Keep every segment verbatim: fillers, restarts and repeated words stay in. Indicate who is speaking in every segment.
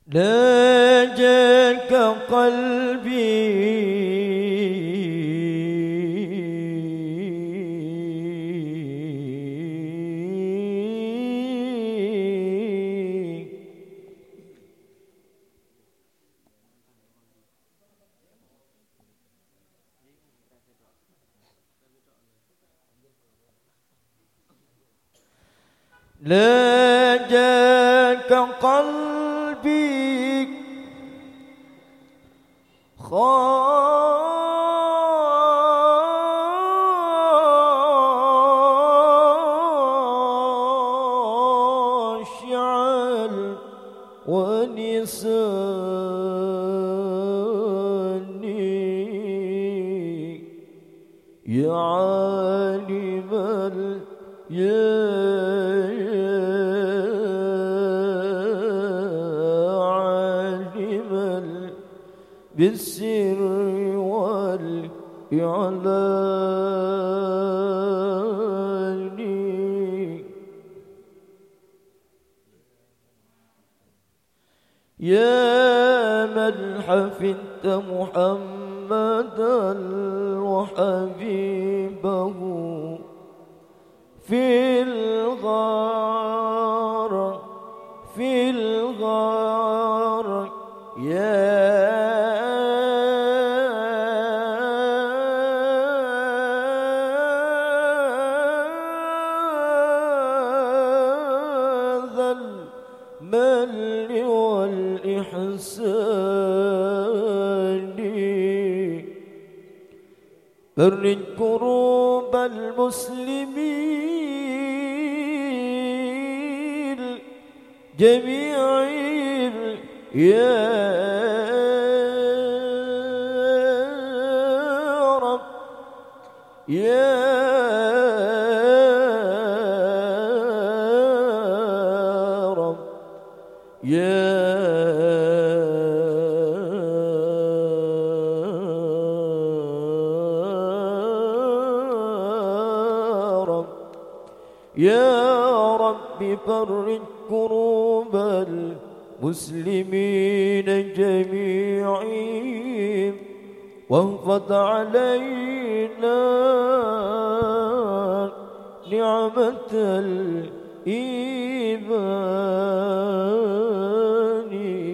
Speaker 1: ناجاك قلبي ناجاك قلبي خاشعا ولساني يا عالما يا بالسر والإعلان يا من حفظت محمدا وحبيبه في الغار في الغار يا المن والإحسان فرج كروب المسلمين جميعهم يا رب يا يا رب يا رب فرج كروب المسلمين جميعهم واحفظ علينا نعمة الإيمان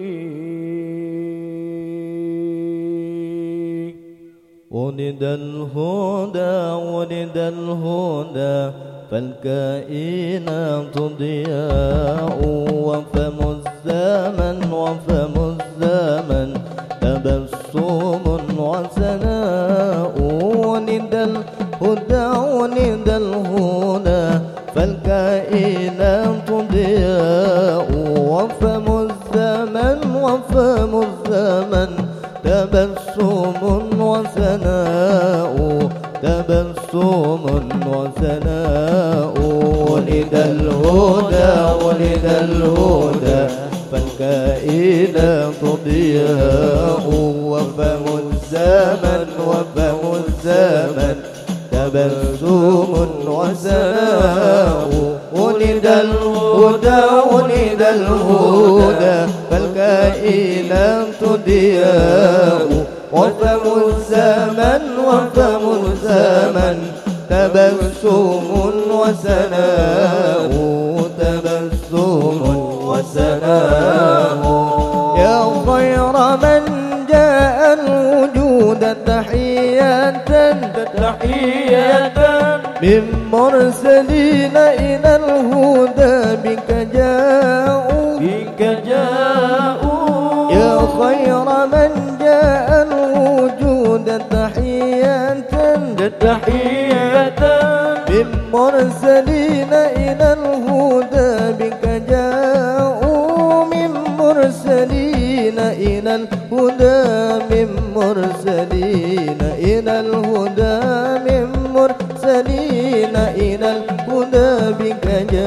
Speaker 1: ولد الهدى ولد الهدى فالكائنات ضياء وفم الزمن وفم الزمن تبسم وسناء ولد الهدى ولد الهدى فالكائنات ضياء وفم الزمن وفم الزمن تبسم وسناء تبسم وسناء ولد الهدى ولد الهدى فالكائنات ضياء وفم الزمن وفم الزمن تبسم وسناء ولد الهدى ولد الهدى فالكائنات ضياء وفم الزمن وفم الزمن تبسم وسناء تبسم وسناء يا خير من جاء الوجود تحية تحية من مرسلين إلى الهدى بك جاءوا بك جاءوا يا خير من جاء الوجود تحية تحية من مرسلين إلى الهدى بك جاءوا من مرسلين إلى الهدى من مرسلين إلى الهدى من مرسلين إلى الهدى بك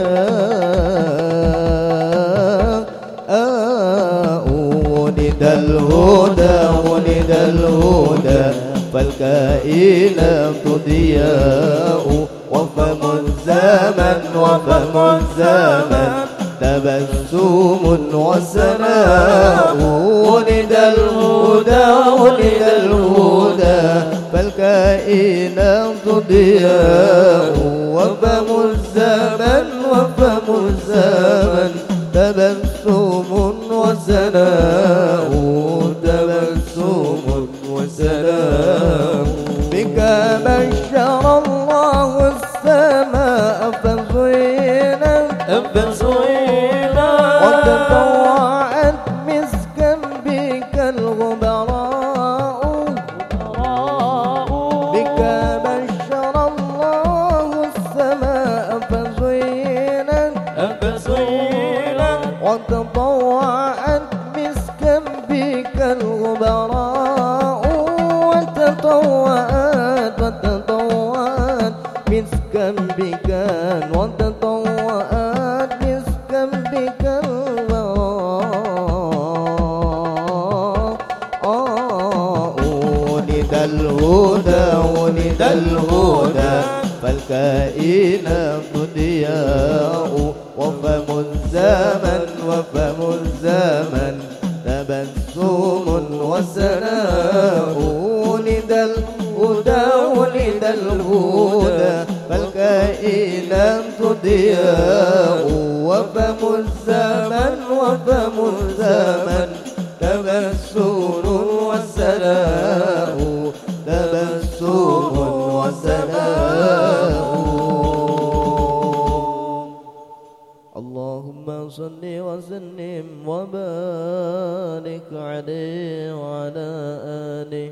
Speaker 1: جاء ولد الهدى ولد الهدى فالكائنات ضياء وفم الزمن وفم الزمن تبسم وسناء ولد الهدى ولد الهدى فالكائنات ضياء وفم الزمن وفم الزمن تبسم وسناء تبسم وسناء بك بشر الله السماء فزينت فزينت وتطوعت مسكا بك الغبراء بك بشر الله السماء فزينت فزينت وتطوعت مسكا بك الغبراء وتطوعت وتطوعت مسكا بك وتطوعت مسكا بك الغبراء ولد الهدى ولد الهدى فالكائنات ضياء وفم الزمن وفم الزمن تبسم وسناء ولد الهدى ولد الهدى فالكائنات ضياء وفم الزمن وفم الزمن تبسم وسناء تبسم وسناء اللهم صل وسلم وبارك عليه وعلى آله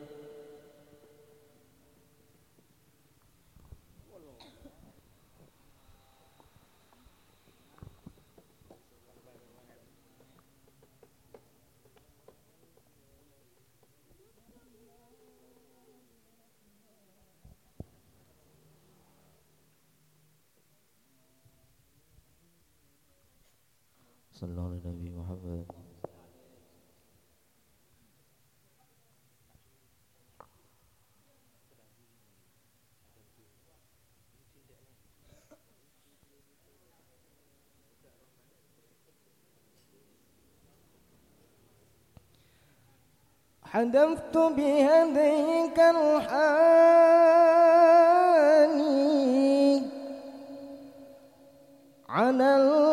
Speaker 1: صلى الله على النبي محمد. حدفت بهديك الحاني على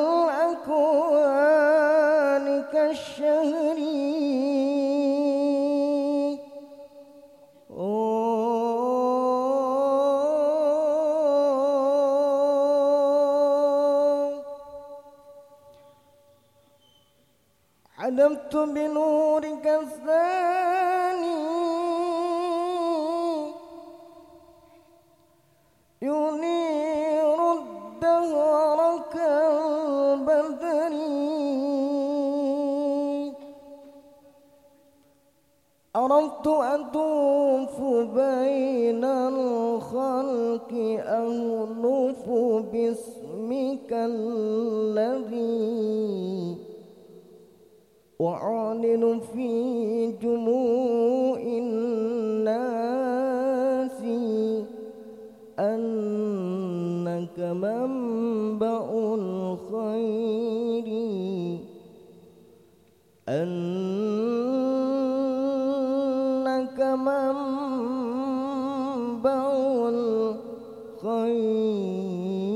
Speaker 1: الأكوان كالشهر حدفت بنورك الثاني ينير الدهر كالبدر عرفت أطوف بين الخلق أهلف باسمك الذي وأعلن في جموع الناس أنك منبع الخير أنك منبع الخير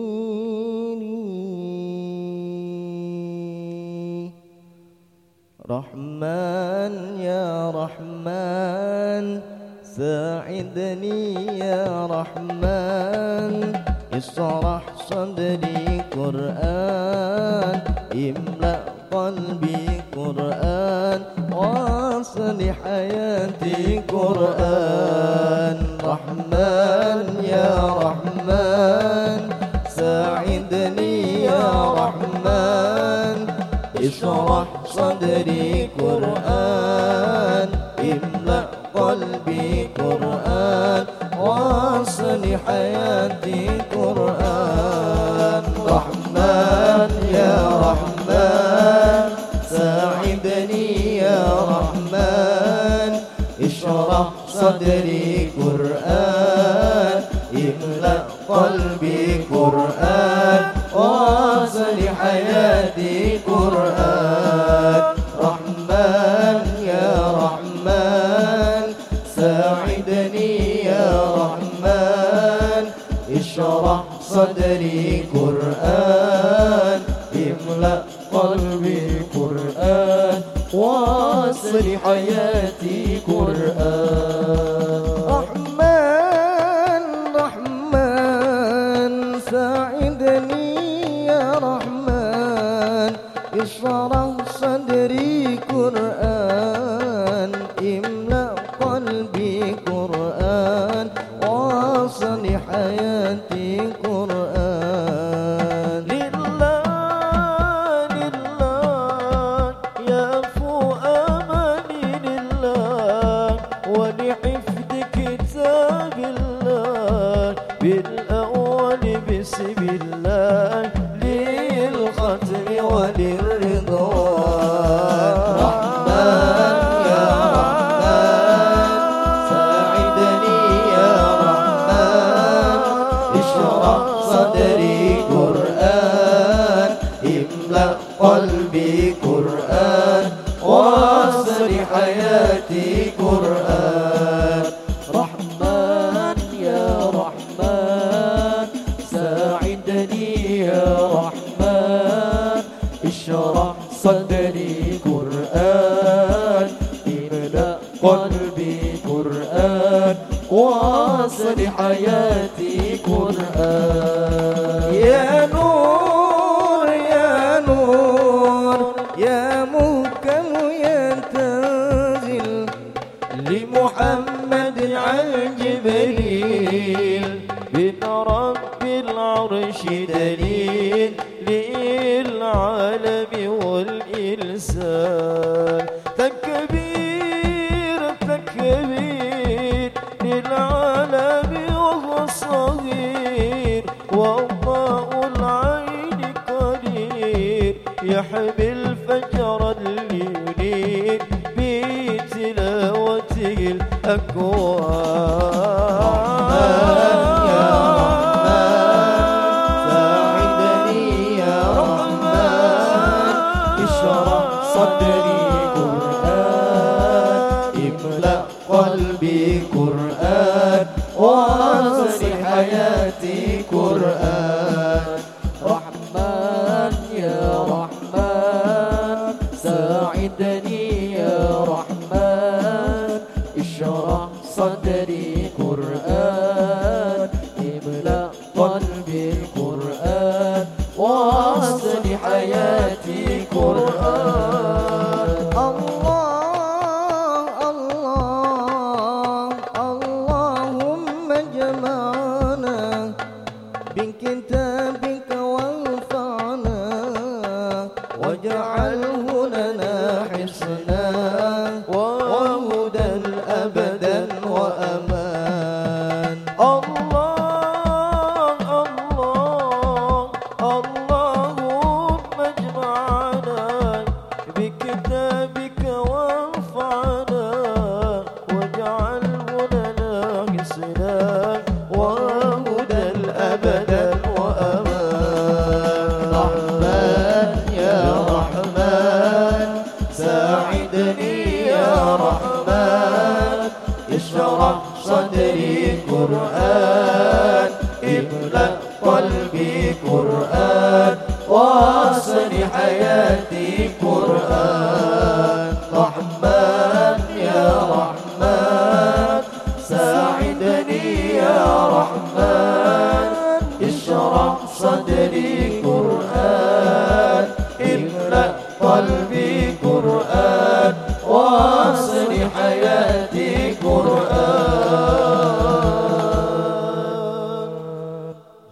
Speaker 1: رحمن يا رحمن ساعدني يا رحمن اشرح صدري قرآن املأ قلبي قرآن واصل حياتي قرآن رحمن يا رحمن ساعدني يا رحمن اشرح صدري قرآن املأ قلبي قرآن واصل حياتي قرآن رحمن يا رحمن ساعدني يا رحمن اشرح صدري قرآن املأ قلبي قرآن واصل حياتي واصل حياتي قرآن. رحمن رحمن ساعدني يا رحمن اشرح صدري قرآن املأ قلبي قرآن واصل حياتي قرآن. لله لله يفو أماني لله ولحفظ كتاب الله بالأول بسم الله للختم وللرضوان. رحمن يا رحمن ساعدني يا رحمن اشرح صدري قرآن املأ قلبي قرآن واصل حياتي قرآن. رحمن يا رحمن ساعدني يا رحمن اشرح صدري قرآن املأ قلبي قرآن واصل حياتي قرآن. يا نور يا نور يا محكم يا تنزل لمحمد عن جبريل من رب العرش دليل للعالم والإنسان. تكبير تكبير للعالم وهو صغير والله العين قدير يحمي الفجر الليل بتلاوته الأكوان. صدري قرآن املأ قلبي قرآن واصل حياتي قرآن. رحمن يا رحمن ساعدني يا رحمن اشرح صدري قرآن املأ قلبي قرآن واصل حياتي قرآن. الله الله اللهم اجمعنا بكتابك وانفعنا واجعله لنا حسنا وهدى أبدا وأمان. الله الله اللهم اجمعنا بكتابك وانفعنا واجعله لنا حسنا وهدى أبدا وأمان. رحمن يا رحمن ساعدني يا رحمن اشرح صدري قرآن املأ قلبي قرآن واصل حياتي قرآن. رحمن يا رحمن ساعدني يا رحمن اشرح صدري قرآن املأ قلبي